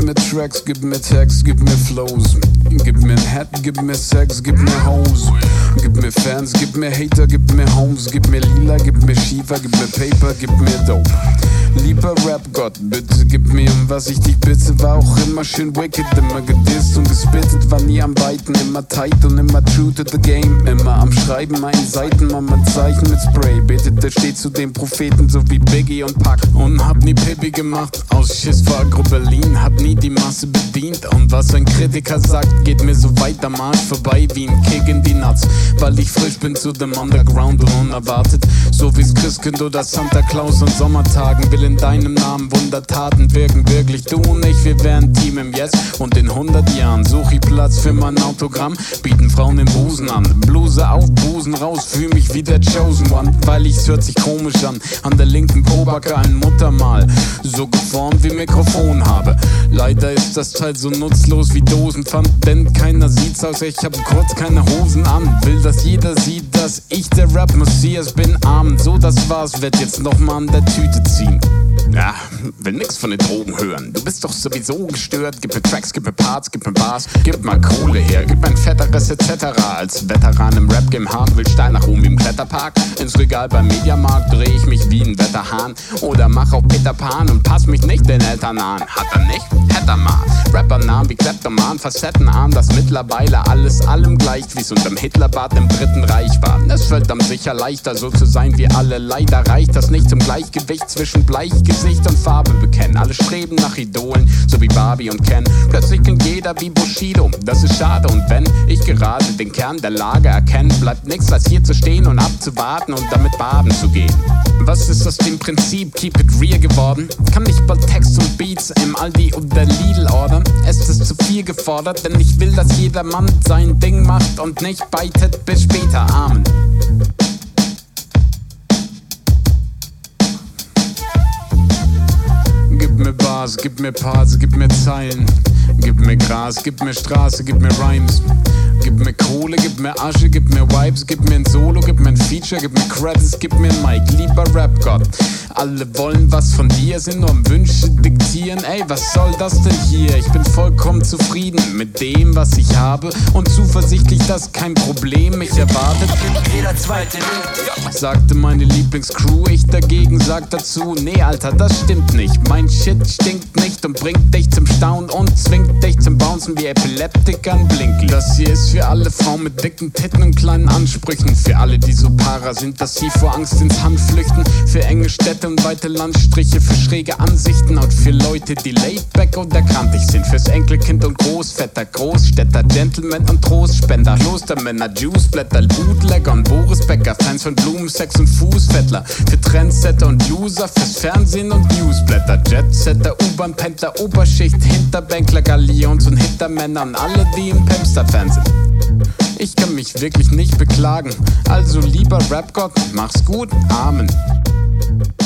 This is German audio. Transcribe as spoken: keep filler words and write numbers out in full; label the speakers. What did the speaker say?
Speaker 1: mir Tracks, gib mir Text, gib mir Flows. Gib mir ein Hat, gib mir Sex, gib mir Hoes. Gib mir Fans, gib mir Hater, gib mir Homes. Gib mir Lila, gib mir Schiefer, gib mir Paper, gib mir Dope. Lieber Rap-Gott, bitte gib mir, was ich dich bitte. War auch immer schön wicked, immer gedisst und gespittet. War nie am Weiten, immer tight und immer true to the game. Immer am Schreiben, meinen Seiten, mal mein Zeichen mit Spray. Betete steht zu den Propheten, so wie Biggie und Pac. Und hab nie Pippi gemacht, aus Schiss vor Agro Berlin. Hab nie die Masse bedient, und was ein Kritiker sagt, geht mir so weit am Arsch vorbei wie ein Kick in die Nuts. Weil ich frisch bin zu dem Underground und unerwartet, so wie's Christkind oder Santa Claus an Sommertagen. Will in deinem Namen Wundertaten wirken, wirklich du und ich, wir wären Team im Jetzt. Und in hundert Jahren such ich Platz für mein Autogramm, bieten Frauen den Busen an, Bluse auf, Busen raus, fühl mich wie der Chosen One. Weil ich's hört sich komisch an, an der linken Pobacke ein Muttermal, so geformt wie Mikrofon habe. Leider ist das Teil so nutzlos wie Dosenpfand, denn keiner sieht's aus, ich hab kurz keine Hosen an. Will, dass jeder sieht, dass ich der Rap-Messias bin, arm. So, das war's, werd jetzt noch mal an der Tüte ziehen. Ja, will nix von den Drogen hören, du bist doch sowieso gestört. Gib mir Tracks, gib mir Parts, gib mir Bars, gib mal Kohle her, gib mir ein fetteres et cetera. Als Veteran im Rap-Game hart, will steil nach oben wie im Kletterpark. Ins Regal beim Mediamarkt dreh ich mich wie ein Wetterhahn. Oder mach auch Peter Pan und pass mich nicht den Eltern an. Hat er nicht? Hätte er mal. Rapper-Namen wie Kleptoman, Facettenarm, das mittlerweile alles allem gleicht, wie's unterm Hitlerbart im Dritten Reich war. Es fällt dann sicher leichter, so zu sein wie alle. Leider reicht das nicht zum Gleichgewicht zwischen Bleichgesicht und Farbe bekennen. Alle streben nach Idolen, so wie Barbie und Ken. Plötzlich klingt jeder wie Bushido, das ist schade. Und wenn ich gerade den Kern der Lage erkenne, bleibt nichts als hier zu stehen und abzuwarten und damit baden zu gehen. Was ist aus dem Prinzip Keep It Real geworden? Kann nicht bald Text und Beats im Aldi oder Lidl ordern? Es ist zu viel gefordert, denn ich will, dass jeder Mann sein Ding macht und nicht beitet bis später. Amen. Gib mir Bars, gib mir Parts, gib mir Zeilen. Gib mir Gras, gib mir Straße, gib mir Rhymes. Gib mir Kohle, gib mir Asche, gib mir Vibes, gib mir ein Solo, gib mir ein Feature, gib mir Credits, gib mir ein Mic, lieber Rap-Gott. Alle wollen was von dir, sind nur am Wünsche diktieren. Ey, was soll das denn hier? Ich bin vollkommen zufrieden mit dem, was ich habe und zuversichtlich, dass kein Problem mich erwartet.
Speaker 2: Jeder zweite lügt,
Speaker 1: sagte meine Lieblingscrew, ich dagegen sag dazu, nee Alter, das stimmt nicht. Mein Shit stinkt nicht und bringt dich zum Staunen und zwingt dich zum Bouncen wie Epileptikern Blinken. Das hier ist für alle Frauen mit dicken Titten und kleinen Ansprüchen, für alle, die so para sind, dass sie vor Angst ins Hand flüchten, für enge Städte und weite Landstriche, für schräge Ansichten und für Leute, die laidback oder kantig sind, fürs Enkelkind und Großvetter, Großstädter, Gentlemen und Trostspender, Klostermänner, Juiceblätter, Bootlegger und Boris Becker, Fans von Blumen, Sex und Fußfettler, für Trendsetter und User, fürs Fernsehen und Newsblätter, Jetsetter, U-Bahn-Pendler, Oberschicht, Hinterbänkler, Galions und Hintermänner und alle, die im Pempster-Fan sind. Ich kann mich wirklich nicht beklagen, also lieber Rap-Gott, mach's gut, Amen.